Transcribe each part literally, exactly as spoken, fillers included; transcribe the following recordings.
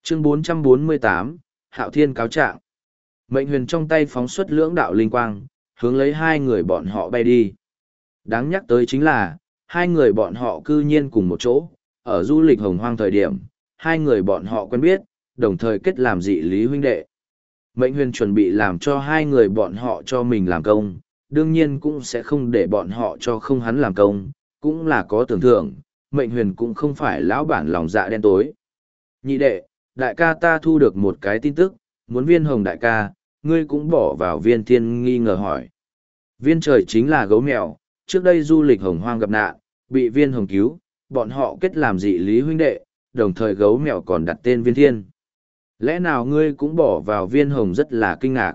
Chương bốn trăm bốn mươi tám, Hạo Thiên cáo trạng. Mệnh huyền trong tay phóng xuất lưỡng đạo linh quang, hướng lấy hai người bọn họ bay đi. Đáng nhắc tới chính là, hai người bọn họ cư nhiên cùng một chỗ, ở du lịch hồng hoang thời điểm, hai người bọn họ quen biết, đồng thời kết làm dị lý huynh đệ. Mệnh huyền chuẩn bị làm cho hai người bọn họ cho mình làm công, đương nhiên cũng sẽ không để bọn họ cho không hắn làm công, cũng là có tưởng thưởng, mệnh huyền cũng không phải lão bản lòng dạ đen tối. Nhị đệ, đại ca ta thu được một cái tin tức, muốn viên hồng đại ca, ngươi cũng bỏ vào viên thiên nghi ngờ hỏi. Viên trời chính là gấu mèo, trước đây du lịch hồng hoang gặp nạn, bị viên hồng cứu, bọn họ kết làm dị lý huynh đệ, đồng thời gấu mèo còn đặt tên viên thiên. Lẽ nào ngươi cũng bỏ vào viên hồng rất là kinh ngạc.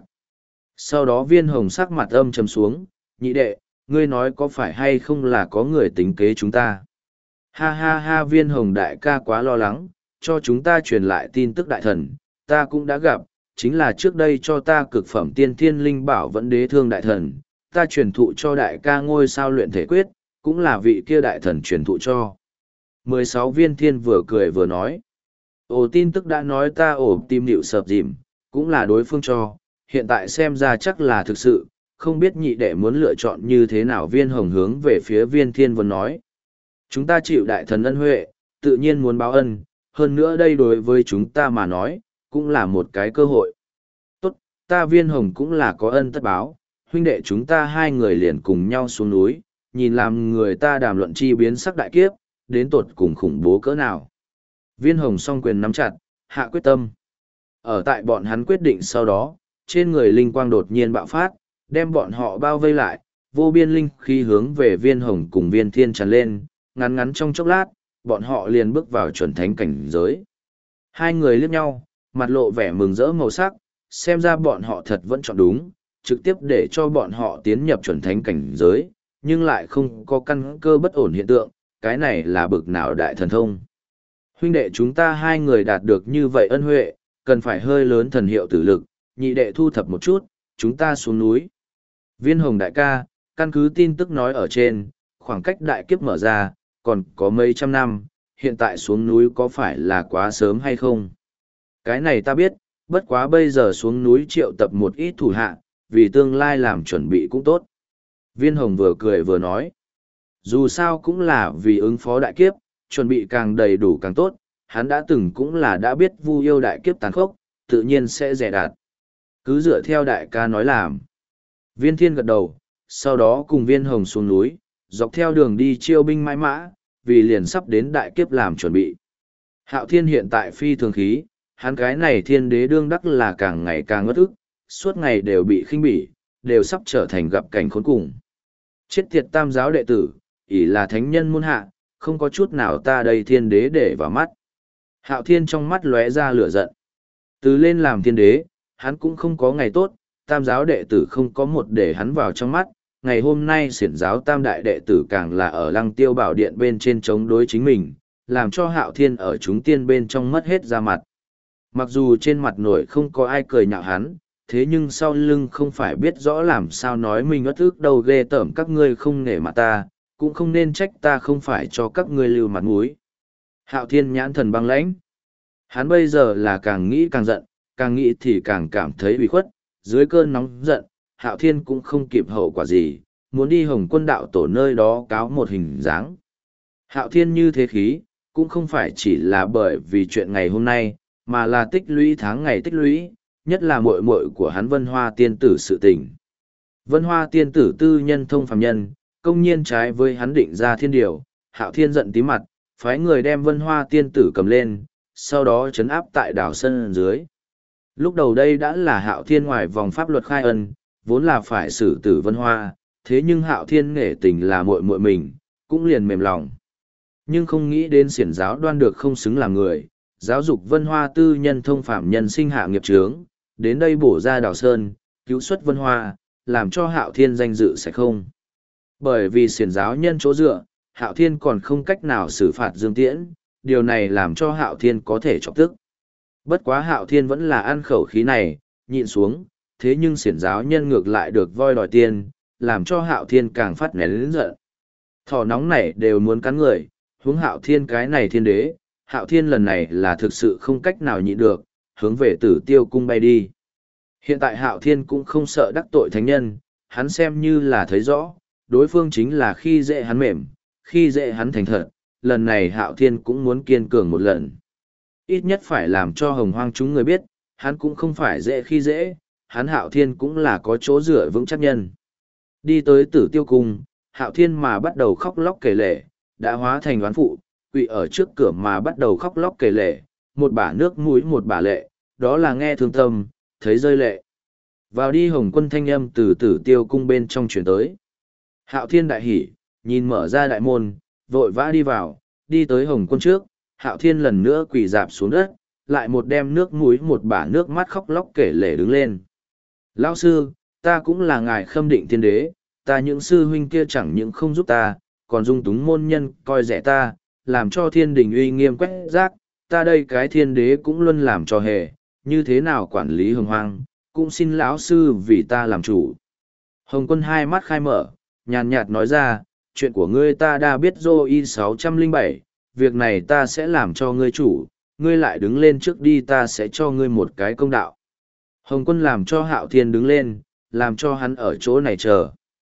Sau đó viên hồng sắc mặt âm trầm xuống, nhị đệ, ngươi nói có phải hay không là có người tính kế chúng ta. Ha ha ha viên hồng đại ca quá lo lắng, cho chúng ta truyền lại tin tức đại thần, ta cũng đã gặp, chính là trước đây cho ta cực phẩm tiên thiên linh bảo vẫn đế thương đại thần, ta truyền thụ cho đại ca ngôi sao luyện thể quyết, cũng là vị kia đại thần truyền thụ cho. mười sáu viên thiên vừa cười vừa nói. Ồ tin tức đã nói ta ổ tim điệu sợp dìm, cũng là đối phương cho, hiện tại xem ra chắc là thực sự, không biết nhị đệ muốn lựa chọn như thế nào viên hồng hướng về phía viên thiên vừa nói. Chúng ta chịu đại thần ân huệ, tự nhiên muốn báo ân, hơn nữa đây đối với chúng ta mà nói, cũng là một cái cơ hội. Tốt, ta viên hồng cũng là có ân tất báo, huynh đệ chúng ta hai người liền cùng nhau xuống núi, nhìn làm người ta đàm luận chi biến sắc đại kiếp, đến tột cùng khủng bố cỡ nào. Viên hồng song quyền nắm chặt, hạ quyết tâm. Ở tại bọn hắn quyết định sau đó, trên người linh quang đột nhiên bạo phát, đem bọn họ bao vây lại, vô biên linh khí hướng về viên hồng cùng viên thiên tràn lên, ngắn ngắn trong chốc lát, bọn họ liền bước vào chuẩn thánh cảnh giới. Hai người liếc nhau, mặt lộ vẻ mừng rỡ màu sắc, xem ra bọn họ thật vẫn chọn đúng, trực tiếp để cho bọn họ tiến nhập chuẩn thánh cảnh giới, nhưng lại không có căn cơ bất ổn hiện tượng, cái này là bực nào đại thần thông. Huynh đệ chúng ta hai người đạt được như vậy ân huệ, cần phải hơi lớn thần hiệu tử lực, nhị đệ thu thập một chút, chúng ta xuống núi. Viên hồng đại ca, căn cứ tin tức nói ở trên, khoảng cách đại kiếp mở ra, còn có mấy trăm năm, hiện tại xuống núi có phải là quá sớm hay không? Cái này ta biết, bất quá bây giờ xuống núi triệu tập một ít thủ hạ, vì tương lai làm chuẩn bị cũng tốt. Viên hồng vừa cười vừa nói, dù sao cũng là vì ứng phó đại kiếp, chuẩn bị càng đầy đủ càng tốt, hắn đã từng cũng là đã biết vu yêu đại kiếp tàn khốc, tự nhiên sẽ dè đạt. Cứ dựa theo đại ca nói làm. Viên thiên gật đầu, sau đó cùng viên hồng xuống núi, dọc theo đường đi chiêu binh mãi mã, vì liền sắp đến đại kiếp làm chuẩn bị. Hạo thiên hiện tại phi thường khí, hắn cái này thiên đế đương đắc là càng ngày càng ngất ức, suốt ngày đều bị khinh bỉ, đều sắp trở thành gặp cảnh khốn cùng. Chết tiệt tam giáo đệ tử, ỷ là thánh nhân muôn hạ, không có chút nào ta đây thiên đế để vào mắt. Hạo thiên trong mắt lóe ra lửa giận. Từ lên làm thiên đế, hắn cũng không có ngày tốt, tam giáo đệ tử không có một để hắn vào trong mắt. Ngày hôm nay xiển giáo tam đại đệ tử càng là ở lăng tiêu bảo điện bên trên chống đối chính mình, làm cho hạo thiên ở chúng tiên bên trong mất hết ra mặt. Mặc dù trên mặt nổi không có ai cười nhạo hắn, thế nhưng sau lưng không phải biết rõ làm sao nói mình ất ức đầu ghê tởm các ngươi không nể mặt ta, cũng không nên trách ta không phải cho các ngươi lưu mặt mũi. Hạo thiên nhãn thần băng lãnh. Hắn bây giờ là càng nghĩ càng giận, càng nghĩ thì càng cảm thấy bị khuất, dưới cơn nóng giận, Hạo thiên cũng không kịp hậu quả gì, muốn đi Hồng Quân đạo tổ nơi đó cáo một hình dáng. Hạo thiên như thế khí, cũng không phải chỉ là bởi vì chuyện ngày hôm nay, mà là tích lũy tháng ngày tích lũy, nhất là muội muội của hắn Vân Hoa tiên tử sự tình. Vân Hoa tiên tử tư nhân thông phàm nhân, công nhiên trái với hắn định ra thiên điều, Hạo thiên giận tí mặt, phái người đem Vân Hoa tiên tử cầm lên, sau đó trấn áp tại đảo sân dưới. Lúc đầu đây đã là Hạo thiên ngoài vòng pháp luật khai ân, vốn là phải xử tử Vân Hoa, thế nhưng Hạo thiên nể tình là muội muội mình, cũng liền mềm lòng. Nhưng không nghĩ đến xiển giáo đoan được không xứng làm người, giáo dục Vân Hoa tư nhân thông phạm nhân sinh hạ nghiệp chướng, đến đây bổ ra đào sơn, cứu xuất Vân Hoa, làm cho Hạo thiên danh dự sẽ không. Bởi vì xiển giáo nhân chỗ dựa, Hạo thiên còn không cách nào xử phạt Dương Tiễn, điều này làm cho Hạo thiên có thể chọc tức. Bất quá Hạo thiên vẫn là ăn khẩu khí này, nhịn xuống, thế nhưng xiển giáo nhân ngược lại được voi đòi tiền, làm cho Hạo thiên càng phát nén lớn giận. Thỏ nóng này đều muốn cắn người, huống Hạo thiên cái này thiên đế, Hạo Thiên lần này là thực sự không cách nào nhịn được, hướng về Tử Tiêu cung bay đi. Hiện tại Hạo Thiên cũng không sợ đắc tội thánh nhân, hắn xem như là thấy rõ, đối phương chính là khi dễ hắn mềm, khi dễ hắn thành thật, lần này Hạo Thiên cũng muốn kiên cường một lần. Ít nhất phải làm cho hồng hoang chúng người biết, hắn cũng không phải dễ khi dễ, hắn Hạo Thiên cũng là có chỗ dựa vững chắc nhân. Đi tới Tử Tiêu cung, Hạo Thiên mà bắt đầu khóc lóc kể lể, đã hóa thành oán phụ, quỳ ở trước cửa mà bắt đầu khóc lóc kể lể, một bả nước mũi một bả lệ, đó là nghe thương tâm, thấy rơi lệ. Vào đi Hồng Quân thanh âm từ Tử Tiêu cung bên trong chuyển tới. Hạo Thiên đại hỉ, nhìn mở ra đại môn, vội vã đi vào, đi tới Hồng Quân trước, Hạo Thiên lần nữa quỳ dạp xuống đất, lại một đem nước mũi một bả nước mắt khóc lóc kể lể đứng lên. Lão sư, ta cũng là ngài Khâm Định Thiên Đế, ta những sư huynh kia chẳng những không giúp ta, còn dung túng môn nhân coi rẻ ta, làm cho thiên đình uy nghiêm quét rác, ta đây cái thiên đế cũng luôn làm cho hề, như thế nào quản lý hồng hoang, cũng xin lão sư vì ta làm chủ. Hồng Quân hai mắt khai mở, nhàn nhạt nói ra, chuyện của ngươi ta đã biết rồi y sáu trăm lẻ bảy, việc này ta sẽ làm cho ngươi chủ, ngươi lại đứng lên trước đi ta sẽ cho ngươi một cái công đạo. Hồng Quân làm cho Hạo Thiên đứng lên, làm cho hắn ở chỗ này chờ.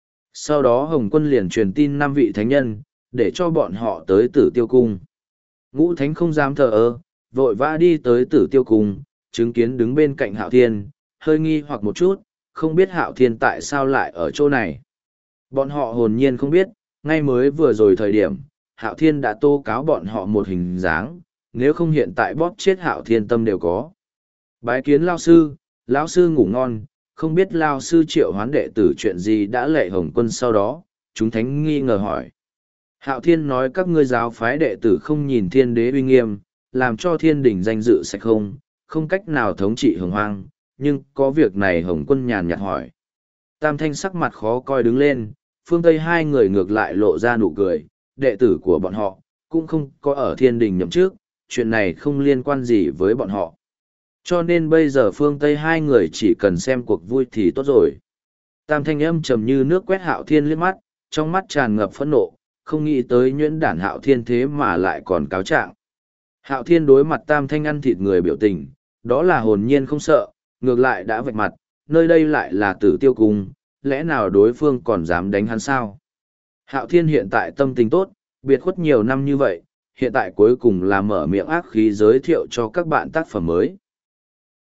Sau đó Hồng Quân liền truyền tin năm vị thánh nhân, để cho bọn họ tới Tử Tiêu cung. Ngũ thánh không dám thờ ơ, vội vã đi tới Tử Tiêu cung, chứng kiến đứng bên cạnh Hạo Thiên, hơi nghi hoặc một chút, không biết Hạo Thiên tại sao lại ở chỗ này. Bọn họ hồn nhiên không biết, ngay mới vừa rồi thời điểm, Hạo Thiên đã tô cáo bọn họ một hình dáng, nếu không hiện tại bóp chết Hạo Thiên tâm đều có. Bái kiến lao sư, lão sư ngủ ngon, không biết lao sư triệu hoán đệ tử chuyện gì đã lệ Hồng Quân sau đó, chúng thánh nghi ngờ hỏi. Hạo Thiên nói các ngươi giáo phái đệ tử không nhìn thiên đế uy nghiêm, làm cho thiên đình danh dự sạch không, không cách nào thống trị hồng hoang, nhưng có việc này Hồng Quân nhàn nhạt hỏi. Tam Thanh sắc mặt khó coi đứng lên, phương Tây hai người ngược lại lộ ra nụ cười, đệ tử của bọn họ, cũng không có ở thiên đình nhậm trước, chuyện này không liên quan gì với bọn họ. Cho nên bây giờ phương Tây hai người chỉ cần xem cuộc vui thì tốt rồi. Tam Thanh âm trầm như nước quét Hạo Thiên liếc mắt, trong mắt tràn ngập phẫn nộ, không nghĩ tới nhuyễn đản Hạo Thiên thế mà lại còn cáo trạng. Hạo Thiên đối mặt Tam Thanh ăn thịt người biểu tình, đó là hồn nhiên không sợ, ngược lại đã vạch mặt, nơi đây lại là Tử Tiêu cung, lẽ nào đối phương còn dám đánh hắn sao? Hạo Thiên hiện tại tâm tình tốt, biệt khuất nhiều năm như vậy, hiện tại cuối cùng là mở miệng ác khí giới thiệu cho các bạn tác phẩm mới.